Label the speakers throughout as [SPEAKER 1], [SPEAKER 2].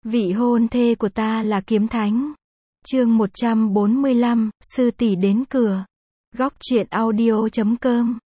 [SPEAKER 1] Vị hôn thê của ta là kiếm thánh. Chương 145, sư tỷ đến cửa. Góc truyện audio.com.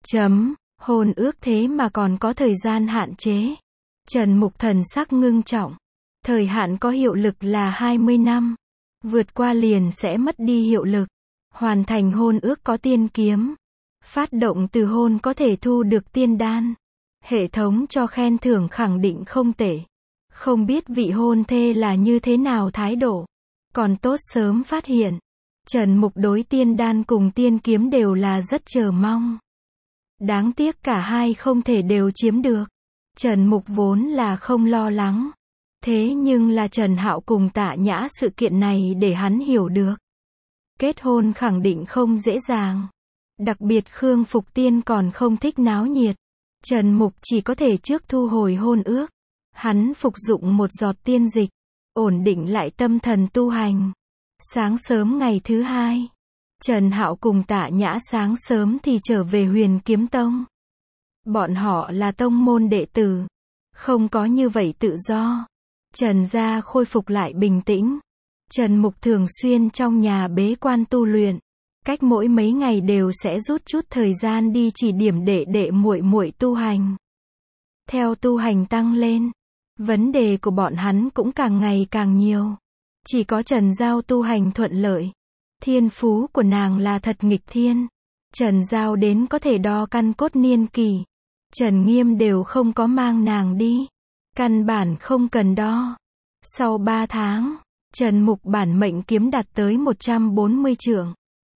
[SPEAKER 1] Hôn ước thế mà còn có thời gian hạn chế. Trần Mục thần sắc ngưng trọng. Thời hạn có hiệu lực là 20 năm. Vượt qua liền sẽ mất đi hiệu lực. Hoàn thành hôn ước có tiên kiếm. Phát động từ hôn có thể thu được tiên đan. Hệ thống cho khen thưởng khẳng định không tệ. Không biết vị hôn thê là như thế nào thái độ. Còn tốt sớm phát hiện. Trần Mục đối tiên đan cùng tiên kiếm đều là rất chờ mong. Đáng tiếc cả hai không thể đều chiếm được. Trần Mục vốn là không lo lắng. Thế nhưng là Trần Hạo cùng Tạ Nhã sự kiện này để hắn hiểu được. Kết hôn khẳng định không dễ dàng. Đặc biệt Khương Phục Tiên còn không thích náo nhiệt. Trần Mục chỉ có thể trước thu hồi hôn ước. Hắn phục dụng một giọt tiên dịch. Ổn định lại tâm thần tu hành. Sáng sớm ngày thứ hai. Trần Hạo cùng Tạ Nhã sáng sớm thì trở về Huyền Kiếm Tông. Bọn họ là tông môn đệ tử. Không có như vậy tự do. Trần gia khôi phục lại bình tĩnh. Trần Mục thường xuyên trong nhà bế quan tu luyện. Cách mỗi mấy ngày đều sẽ rút chút thời gian đi chỉ điểm đệ đệ muội muội tu hành. Theo tu hành tăng lên, vấn đề của bọn hắn cũng càng ngày càng nhiều. Chỉ có Trần Giao tu hành thuận lợi. Thiên phú của nàng là thật nghịch thiên. Trần Giao đến có thể đo căn cốt niên kỳ. Trần Nghiêm đều không có mang nàng đi. Căn bản không cần đo. Sau 3 tháng, Trần Mục bản mệnh kiếm đạt tới 140 trượng.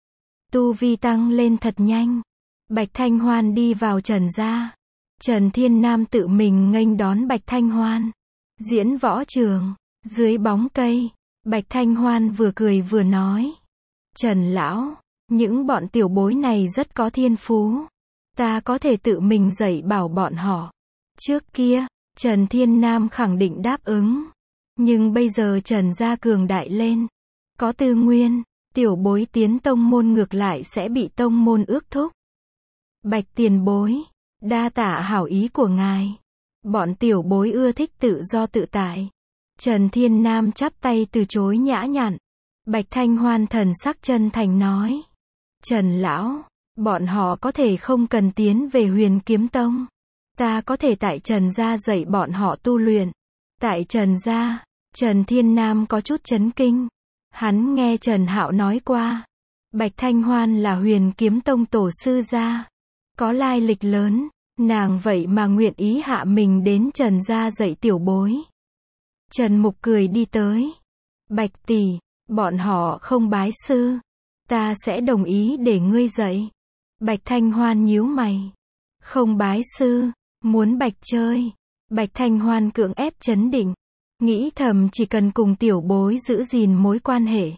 [SPEAKER 1] Tu vi tăng lên thật nhanh. Bạch Thanh Hoan đi vào Trần gia. Trần Thiên Nam tự mình nghênh đón Bạch Thanh Hoan. Diễn võ trường, dưới bóng cây, Bạch Thanh Hoan vừa cười vừa nói. Trần lão, những bọn tiểu bối này rất có thiên phú. Ta có thể tự mình dạy bảo bọn họ. Trước kia, Trần Thiên Nam khẳng định đáp ứng. Nhưng bây giờ Trần gia cường đại lên. Có tư nguyên, tiểu bối tiến tông môn ngược lại sẽ bị tông môn ước thúc. Bạch tiền bối, đa tạ hảo ý của ngài. Bọn tiểu bối ưa thích tự do tự tại. Trần Thiên Nam chắp tay từ chối nhã nhặn. Bạch Thanh Hoan thần sắc chân thành nói. Trần lão, bọn họ có thể không cần tiến về Huyền Kiếm Tông. Ta có thể tại Trần gia dạy bọn họ tu luyện. Tại Trần gia, Trần Thiên Nam có chút chấn kinh. Hắn nghe Trần Hạo nói qua. Bạch Thanh Hoan là Huyền Kiếm Tông tổ sư gia. Có lai lịch lớn. Nàng vậy mà nguyện ý hạ mình đến Trần gia dạy tiểu bối. Trần Mục cười đi tới. Bạch tỷ, bọn họ không bái sư. Ta sẽ đồng ý để ngươi dạy. Bạch Thanh Hoan nhíu mày. Không bái sư, muốn bạch chơi. Bạch Thanh Hoan cưỡng ép trấn định. Nghĩ thầm chỉ cần cùng tiểu bối giữ gìn mối quan hệ.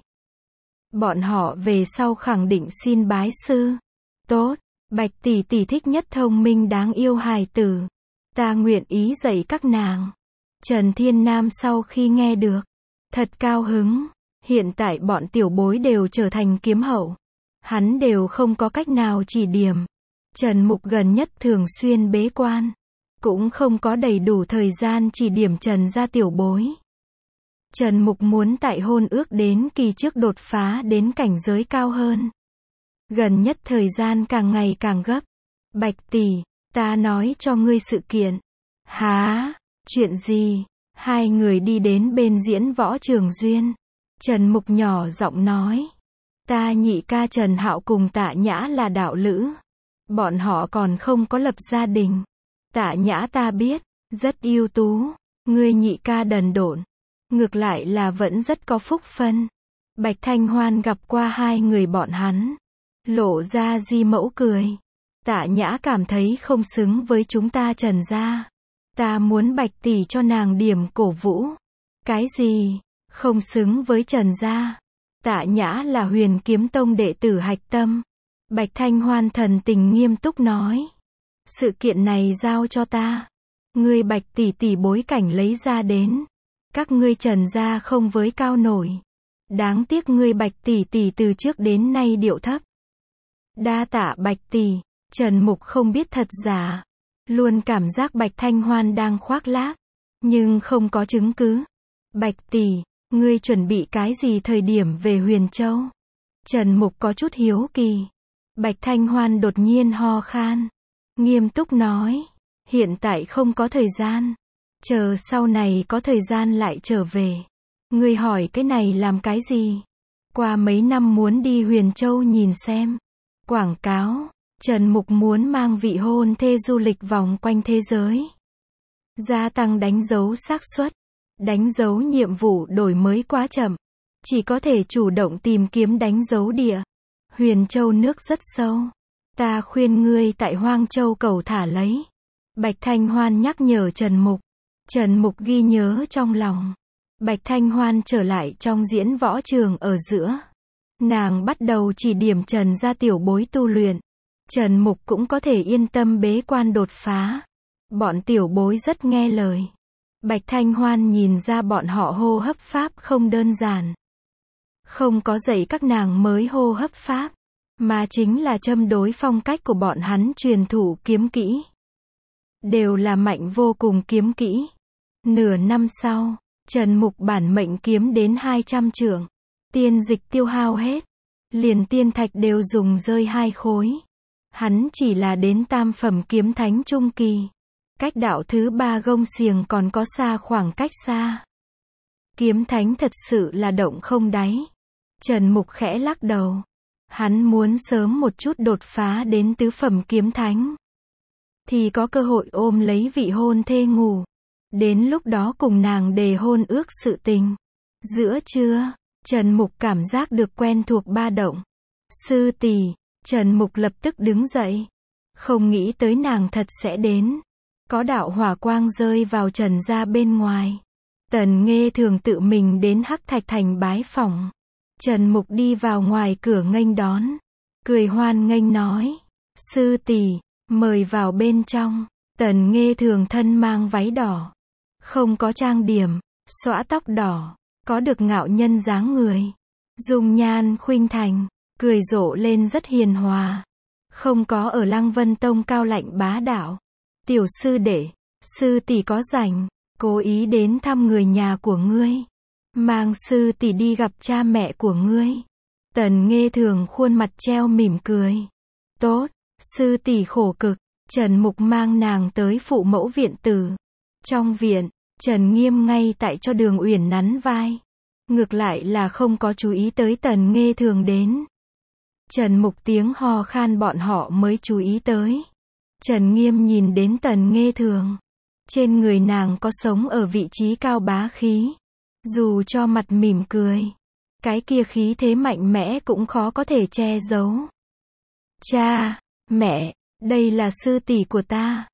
[SPEAKER 1] Bọn họ về sau khẳng định xin bái sư. Tốt, Bạch tỷ tỷ thích nhất thông minh đáng yêu hài tử. Ta nguyện ý dạy các nàng. Trần Thiên Nam sau khi nghe được, thật cao hứng. Hiện tại bọn tiểu bối đều trở thành kiếm hậu. Hắn đều không có cách nào chỉ điểm. Trần Mục gần nhất thường xuyên bế quan. Cũng không có đầy đủ thời gian chỉ điểm Trần gia tiểu bối. Trần Mục muốn tại hôn ước đến kỳ trước đột phá đến cảnh giới cao hơn. Gần nhất thời gian càng ngày càng gấp. Bạch tỷ, ta nói cho ngươi sự kiện. Hả? Chuyện gì? Hai người đi đến bên diễn võ trường duyên. Trần Mục nhỏ giọng nói. Ta nhị ca Trần Hạo cùng Tạ Nhã là đạo lữ. Bọn họ còn không có lập gia đình. Tạ Nhã ta biết, rất ưu tú. Ngươi nhị ca đần độn. Ngược lại là vẫn rất có phúc phân. Bạch Thanh Hoan gặp qua hai người bọn hắn. Lộ ra di mẫu cười. Tạ Nhã cảm thấy không xứng với chúng ta Trần gia. Ta muốn Bạch tỷ cho nàng điểm cổ vũ. Cái gì? Không xứng với Trần gia. Tạ Nhã là Huyền Kiếm Tông đệ tử hạch tâm. Bạch Thanh Hoan thần tình nghiêm túc nói. Sự kiện này giao cho ta. Ngươi Bạch tỷ tỷ bối cảnh lấy ra đến. Các ngươi Trần gia không với cao nổi. Đáng tiếc ngươi Bạch tỷ tỷ từ trước đến nay điệu thấp. Đa tạ Bạch tỷ. Trần Mục không biết thật giả. Luôn cảm giác Bạch Thanh Hoan đang khoác lác. Nhưng không có chứng cứ. Bạch tỷ, ngươi chuẩn bị cái gì thời điểm về Huyền Châu? Trần Mục có chút hiếu kỳ. Bạch Thanh Hoan đột nhiên ho khan. Nghiêm túc nói. Hiện tại không có thời gian. Chờ sau này có thời gian lại trở về. Ngươi hỏi cái này làm cái gì? Qua mấy năm muốn đi Huyền Châu nhìn xem. Quảng cáo. Trần Mục muốn mang vị hôn thê du lịch vòng quanh thế giới. Gia tăng đánh dấu xác suất. Đánh dấu nhiệm vụ đổi mới quá chậm. Chỉ có thể chủ động tìm kiếm đánh dấu địa. Huyền Châu nước rất sâu. Ta khuyên ngươi tại Hoang Châu cầu thả lấy. Bạch Thanh Hoan nhắc nhở Trần Mục. Trần Mục ghi nhớ trong lòng. Bạch Thanh Hoan trở lại trong diễn võ trường ở giữa. Nàng bắt đầu chỉ điểm Trần gia tiểu bối tu luyện. Trần Mục cũng có thể yên tâm bế quan đột phá. Bọn tiểu bối rất nghe lời. Bạch Thanh Hoan nhìn ra bọn họ hô hấp pháp không đơn giản. Không có dạy các nàng mới hô hấp pháp, mà chính là châm đối phong cách của bọn hắn truyền thụ kiếm kỹ. Đều là mạnh vô cùng kiếm kỹ. Nửa năm sau, Trần Mục bản mệnh kiếm đến 200 trượng. Tiên dịch tiêu hao hết. Liền tiên thạch đều dùng rơi 2 khối. Hắn chỉ là đến tam phẩm kiếm thánh trung kỳ. Cách đạo thứ 3 gông xiềng còn có xa khoảng cách xa. Kiếm thánh thật sự là động không đáy. Trần Mục khẽ lắc đầu. Hắn muốn sớm một chút đột phá đến tứ phẩm kiếm thánh. Thì có cơ hội ôm lấy vị hôn thê ngủ. Đến lúc đó cùng nàng đề hôn ước sự tình. Giữa trưa, Trần Mục cảm giác được quen thuộc ba động. Sư tỷ, Trần Mục lập tức đứng dậy. Không nghĩ tới nàng thật sẽ đến. Có đạo hỏa quang rơi vào Trần gia bên ngoài. Tần Nghê thường tự mình đến Hắc Thạch Thành bái phỏng. Trần Mục đi vào ngoài cửa nghênh đón. Cười hoan nghênh nói. Sư tỷ, mời vào bên trong. Tần Nghê thường thân mang váy đỏ. Không có trang điểm, xõa tóc đỏ. Có được ngạo nhân dáng người. Dung nhan khuynh thành. Cười rộ lên rất hiền hòa. Không có ở Lăng Vân Tông cao lạnh bá đạo. Tiểu sư đệ, sư tỷ có rảnh, cố ý đến thăm người nhà của ngươi. Mang sư tỷ đi gặp cha mẹ của ngươi. Tần Nghê thường khuôn mặt treo mỉm cười. Tốt, sư tỷ khổ cực. Trần Mục mang nàng tới phụ mẫu viện tử. Trong viện, Trần Nghiêm ngay tại cho Đường Uyển nắn vai. Ngược lại là không có chú ý tới Tần Nghê thường đến. Trần Mục tiếng ho khan bọn họ mới chú ý tới. Trần Nghiêm nhìn đến Tần Nghê thường. Trên người nàng có sống ở vị trí cao bá khí. Dù cho mặt mỉm cười. Cái kia khí thế mạnh mẽ cũng khó có thể che giấu. Cha, mẹ, đây là sư tỷ của ta.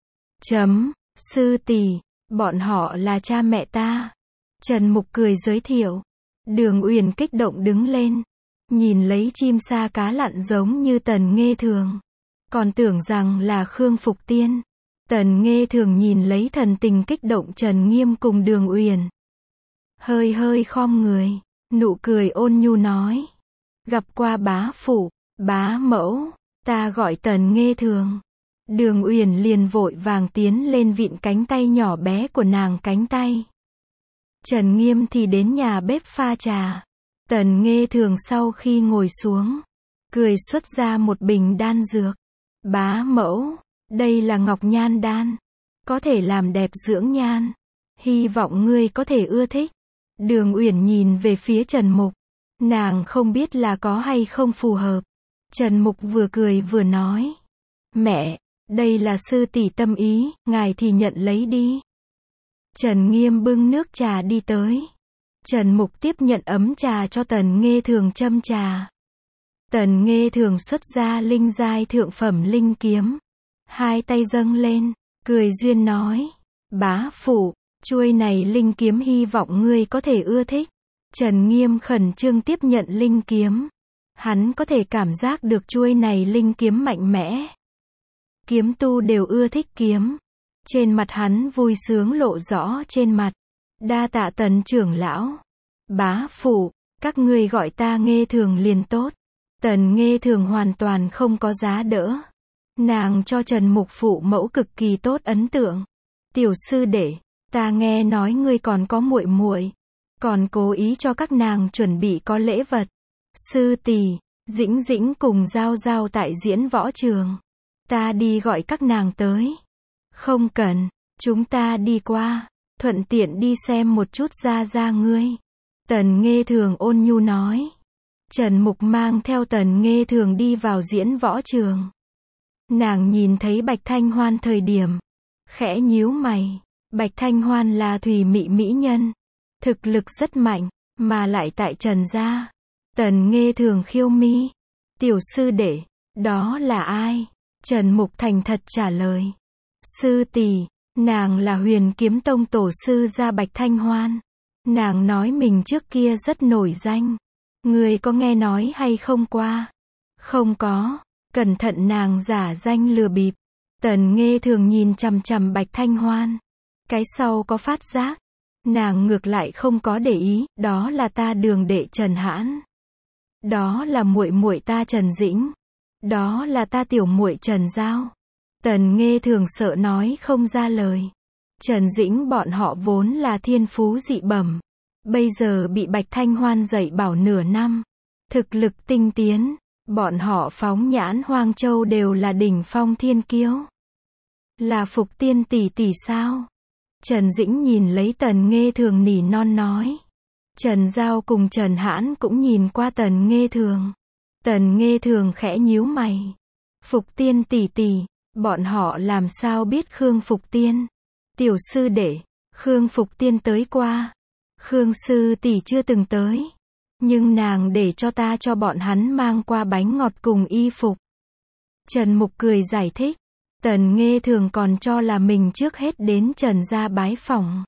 [SPEAKER 1] Sư tỷ, bọn họ là cha mẹ ta. Trần Mục cười giới thiệu. Đường Uyển kích động đứng lên. Nhìn lấy chim sa cá lặn giống như Tần Nghê thường. Còn tưởng rằng là Khương Phục Tiên. Tần Nghê thường nhìn lấy thần tình kích động Trần Nghiêm cùng Đường Uyển. Hơi hơi khom người. Nụ cười ôn nhu nói. Gặp qua bá phụ, bá mẫu. Ta gọi Tần Nghê thường. Đường Uyển liền vội vàng tiến lên vịn cánh tay nhỏ bé của nàng cánh tay. Trần Nghiêm thì đến nhà bếp pha trà. Tần Nghê thường sau khi ngồi xuống. Cười xuất ra một bình đan dược. Bá mẫu, đây là Ngọc Nhan đan. Có thể làm đẹp dưỡng nhan. Hy vọng ngươi có thể ưa thích. Đường Uyển nhìn về phía Trần Mục. Nàng không biết là có hay không phù hợp. Trần Mục vừa cười vừa nói. Mẹ, đây là sư tỷ tâm ý, ngài thì nhận lấy đi. Trần Nghiêm bưng nước trà đi tới. Trần Mục tiếp nhận ấm trà cho Tần Nghê thường châm trà. Tần Nghê thường xuất ra linh giai thượng phẩm linh kiếm. Hai tay dâng lên, cười duyên nói. Bá phụ, chuôi này linh kiếm hy vọng ngươi có thể ưa thích. Trần Nghiêm khẩn trương tiếp nhận linh kiếm. Hắn có thể cảm giác được chuôi này linh kiếm mạnh mẽ. Kiếm tu đều ưa thích kiếm. Trên mặt hắn vui sướng lộ rõ trên mặt. Đa tạ Tần trưởng lão. Bá phụ, các ngươi gọi ta Nghê thường liền tốt. Tần Nghê thường hoàn toàn không có giá đỡ. Nàng cho Trần Mục phụ mẫu cực kỳ tốt ấn tượng. Tiểu sư đệ, ta nghe nói ngươi còn có muội muội. còn cố ý cho các nàng chuẩn bị có lễ vật. Sư tỷ, Dĩnh Dĩnh cùng Giao Giao tại diễn võ trường. Ta đi gọi các nàng tới. Không cần, chúng ta đi qua, thuận tiện đi xem một chút Gia Gia ngươi. Tần Nghê Thường ôn nhu nói. Trần Mục mang theo Tần Nghê Thường đi vào diễn võ trường. Nàng nhìn thấy Bạch Thanh Hoan thời điểm, khẽ nhíu mày. Bạch Thanh Hoan là thùy mị mỹ nhân, thực lực rất mạnh, mà lại tại Trần gia. Tần Nghê Thường khiêu mi. Tiểu sư đệ, đó là ai? Trần Mục thành thật trả lời. Sư tỷ, nàng là Huyền Kiếm Tông tổ sư gia Bạch Thanh Hoan. Nàng nói mình trước kia rất nổi danh. Người có nghe nói hay không qua? Không có, cẩn thận nàng giả danh lừa bịp. Tần Nghê Thường nhìn chằm chằm Bạch Thanh Hoan. Cái sau có phát giác. Nàng ngược lại không có để ý, đó là ta đường đệ Trần Hãn. Đó là muội muội ta Trần Dĩnh. Đó là ta tiểu muội Trần Giao. Tần Nghê Thường sợ nói không ra lời. Trần Dĩnh bọn họ vốn là thiên phú dị bẩm. Bây giờ bị Bạch Thanh Hoan dạy bảo nửa năm. Thực lực tinh tiến. Bọn họ phóng nhãn Hoang Châu đều là đỉnh phong thiên kiêu. Là Phục Tiên tỷ tỷ sao? Trần Dĩnh nhìn lấy Tần Nghê Thường nỉ non nói. Trần Giao cùng Trần Hãn cũng nhìn qua Tần Nghê Thường. Tần Nghê Thường khẽ nhíu mày. Phục Tiên tỷ tỷ, bọn họ làm sao biết Khương Phục Tiên? Tiểu sư đệ, Khương Phục Tiên tới qua. Khương sư tỷ chưa từng tới. Nhưng nàng để cho ta cho bọn hắn mang qua bánh ngọt cùng y phục. Trần Mục cười giải thích. Tần Nghê Thường còn cho là mình trước hết đến Trần gia bái phỏng.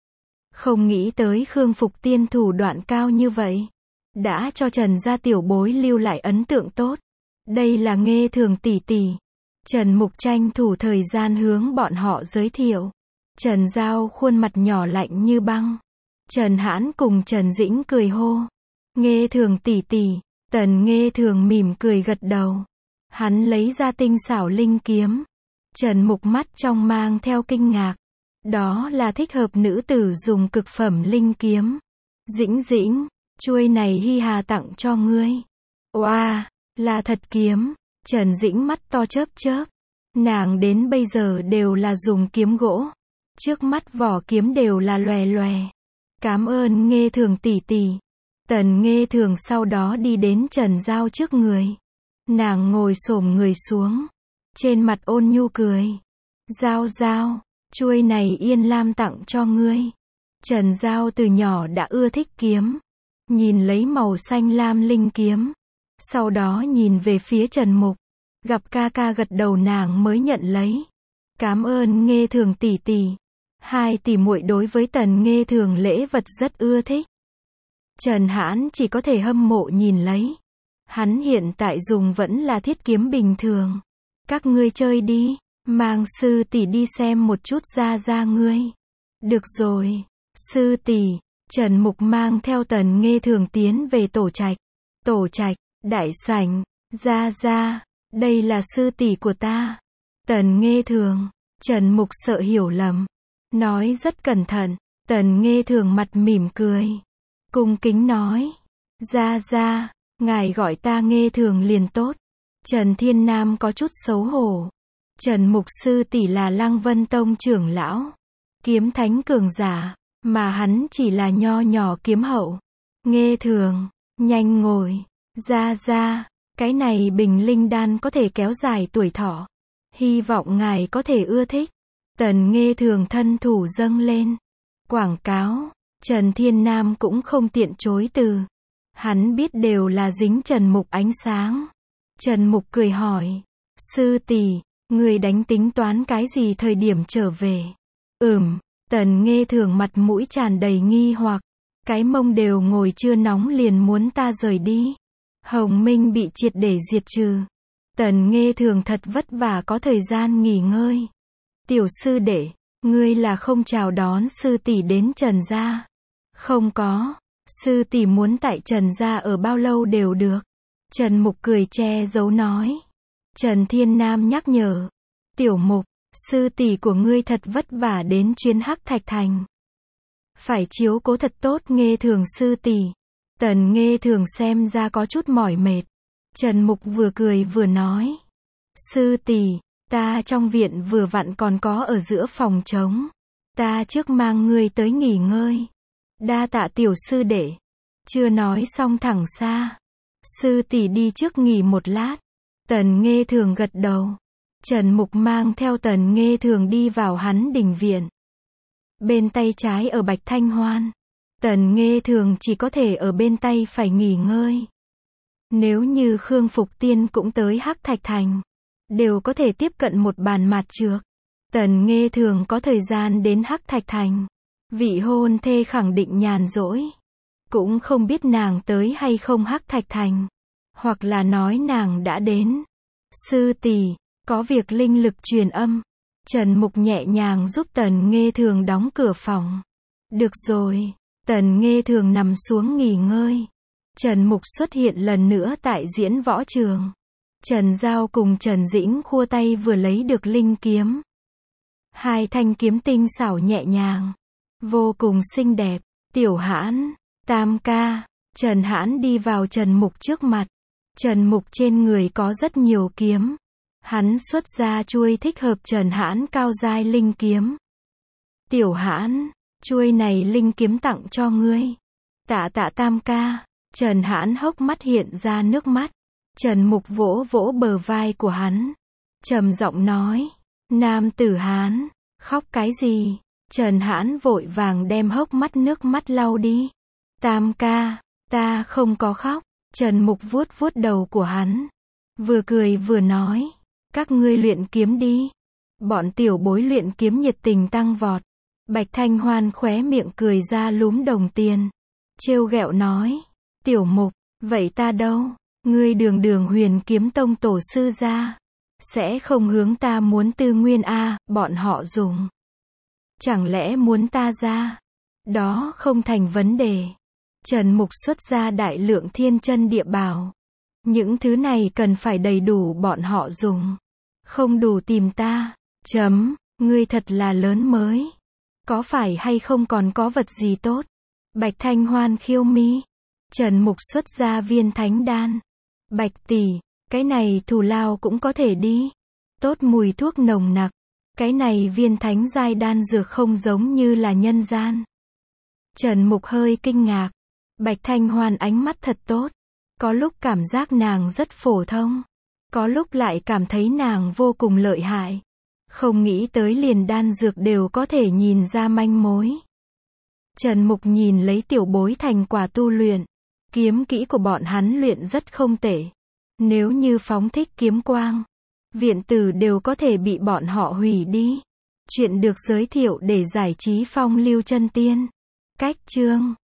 [SPEAKER 1] Không nghĩ tới Khương Phục Tiên thủ đoạn cao như vậy. Đã cho Trần gia tiểu bối lưu lại ấn tượng tốt. Đây là Nghê Thường tỷ tỷ. Trần Mục tranh thủ thời gian hướng bọn họ giới thiệu. Trần Giao khuôn mặt nhỏ lạnh như băng. Trần Hãn cùng Trần Dĩnh cười hô. Nghê Thường tỷ tỷ. Tần Nghê Thường mỉm cười gật đầu. Hắn lấy ra tinh xảo linh kiếm. Trần Mục mắt trong mang theo kinh ngạc. Đó là thích hợp nữ tử dùng cực phẩm linh kiếm. Dĩnh Dĩnh, chuôi này Hi Hà tặng cho ngươi. Oa, là thật kiếm. Trần Dĩnh mắt to chớp chớp. Nàng đến bây giờ đều là dùng kiếm gỗ. Trước mắt vỏ kiếm đều là lòe lòe. Cảm ơn Nghê Thường tỷ tỷ. Tần Nghê Thường sau đó đi đến Trần Giao trước người. Nàng ngồi xổm người xuống. Trên mặt ôn nhu cười. Giao Giao, chuôi này Yên Lam tặng cho ngươi. Trần Giao từ nhỏ đã ưa thích kiếm. Nhìn lấy màu xanh lam linh kiếm. Sau đó nhìn về phía Trần Mục. Gặp ca ca gật đầu nàng mới nhận lấy. Cảm ơn Nghê Thường tỷ tỷ. Hai tỷ muội đối với Tần Nghê Thường lễ vật rất ưa thích. Trần Hãn chỉ có thể hâm mộ nhìn lấy. Hắn hiện tại dùng vẫn là thiết kiếm bình thường. Các ngươi chơi đi, mang sư tỷ đi xem một chút Gia Gia ngươi. Được rồi, sư tỷ. Trần Mục mang theo Tần Nghê Thường tiến về tổ trạch. Tổ trạch, đại sảnh. Gia Gia, đây là sư tỷ của ta. Tần Nghê Thường. Trần Mục sợ hiểu lầm. Nói rất cẩn thận. Tần Nghê Thường mặt mỉm cười. Cung kính nói. Gia Gia, ngài gọi ta Nghê Thường liền tốt. Trần Thiên Nam có chút xấu hổ. Trần Mục sư tỷ là Lăng Vân Tông trưởng lão. Kiếm thánh cường giả. Mà hắn chỉ là nho nhỏ kiếm hậu. Nghê Thường, nhanh ngồi. Gia Gia, cái này bình linh đan có thể kéo dài tuổi thọ. Hy vọng ngài có thể ưa thích. Tần Nghê Thường thân thủ dâng lên. Quảng cáo. Trần Thiên Nam cũng không tiện chối từ. Hắn biết đều là dính Trần Mục ánh sáng. Trần Mục cười hỏi. Sư tỷ, người đánh tính toán cái gì thời điểm trở về? Tần Nghê Thường mặt mũi tràn đầy nghi hoặc. Cái mông đều ngồi chưa nóng liền muốn ta rời đi. Hồng Minh bị triệt để diệt trừ. Tần Nghê Thường thật vất vả có thời gian nghỉ ngơi. Tiểu sư đệ, ngươi là không chào đón sư tỷ đến Trần gia? Không có. Sư tỷ muốn tại Trần gia ở bao lâu đều được. Trần Mục cười che giấu nói. Trần Thiên Nam nhắc nhở. Tiểu Mục, sư tỷ của ngươi thật vất vả đến chuyến Hắc Thạch Thành. Phải chiếu cố thật tốt Nghê Thường sư tỷ. Tần Nghê Thường xem ra có chút mỏi mệt. Trần Mục vừa cười vừa nói. Sư tỷ, ta trong viện vừa vặn còn có ở giữa phòng trống. Ta trước mang ngươi tới nghỉ ngơi. Đa tạ tiểu sư đệ. Chưa nói xong thẳng xa. Sư tỷ đi trước nghỉ một lát. Tần Nghê Thường gật đầu. Trần Mục mang theo Tần Nghê Thường đi vào hắn đình viện. Bên tay trái ở Bạch Thanh Hoan. Tần Nghê Thường chỉ có thể ở bên tay phải nghỉ ngơi. Nếu như Khương Phục Tiên cũng tới Hắc Thạch Thành, đều có thể tiếp cận một bàn mạt trược. Tần Nghê Thường có thời gian đến Hắc Thạch Thành. Vị hôn thê khẳng định nhàn rỗi. Cũng không biết nàng tới hay không Hắc Thạch Thành. Hoặc là nói nàng đã đến. Sư tỷ, có việc linh lực truyền âm. Trần Mục nhẹ nhàng giúp Tần Nghê Thường đóng cửa phòng. Được rồi. Tần Nghê Thường nằm xuống nghỉ ngơi. Trần Mục xuất hiện lần nữa tại diễn võ trường. Trần Giao cùng Trần Dĩnh khua tay vừa lấy được linh kiếm. Hai thanh kiếm tinh xảo nhẹ nhàng. Vô cùng xinh đẹp. Tiểu Hãn, Tam ca. Trần Hãn đi vào Trần Mục trước mặt. Trần Mục trên người có rất nhiều kiếm. Hắn xuất ra chuôi thích hợp Trần Hãn cao giai linh kiếm. Tiểu Hãn, chuôi này linh kiếm tặng cho ngươi. Tạ tạ Tam ca. Trần Hãn hốc mắt hiện ra nước mắt. Trần Mục vỗ vỗ bờ vai của hắn. Trầm giọng nói. Nam tử Hán, khóc cái gì? Trần Hãn vội vàng đem hốc mắt nước mắt lau đi. Tam ca, ta không có khóc. Trần Mục vuốt vuốt đầu của hắn. Vừa cười vừa nói. Các ngươi luyện kiếm đi. Bọn tiểu bối luyện kiếm nhiệt tình tăng vọt. Bạch Thanh Hoan khóe miệng cười ra lúm đồng tiền. Trêu ghẹo nói. Tiểu Mục, vậy ta đâu? Ngươi đường đường Huyền Kiếm Tông tổ sư ra. Sẽ không hướng ta muốn tư nguyên a, bọn họ dùng. Chẳng lẽ muốn ta ra? Đó không thành vấn đề. Trần Mục xuất ra đại lượng thiên chân địa bảo. Những thứ này cần phải đầy đủ bọn họ dùng. Không đủ tìm ta. Ngươi thật là lớn mới. Có phải hay không còn có vật gì tốt? Bạch Thanh Hoan khiêu mi. Trần Mục xuất ra viên thánh đan. Bạch tỷ, cái này thù lao cũng có thể đi. Tốt mùi thuốc nồng nặc. Cái này viên thánh giai đan dược không giống như là nhân gian. Trần Mục hơi kinh ngạc. Bạch Thanh Hoan ánh mắt thật tốt. Có lúc cảm giác nàng rất phổ thông. Có lúc lại cảm thấy nàng vô cùng lợi hại. Không nghĩ tới liền đan dược đều có thể nhìn ra manh mối. Trần Mục nhìn lấy tiểu bối thành quả tu luyện. Kiếm kỹ của bọn hắn luyện rất không tệ. Nếu như phóng thích kiếm quang, viện tử đều có thể bị bọn họ hủy đi. Chuyện được giới thiệu để giải trí phong lưu chân tiên. Cách chương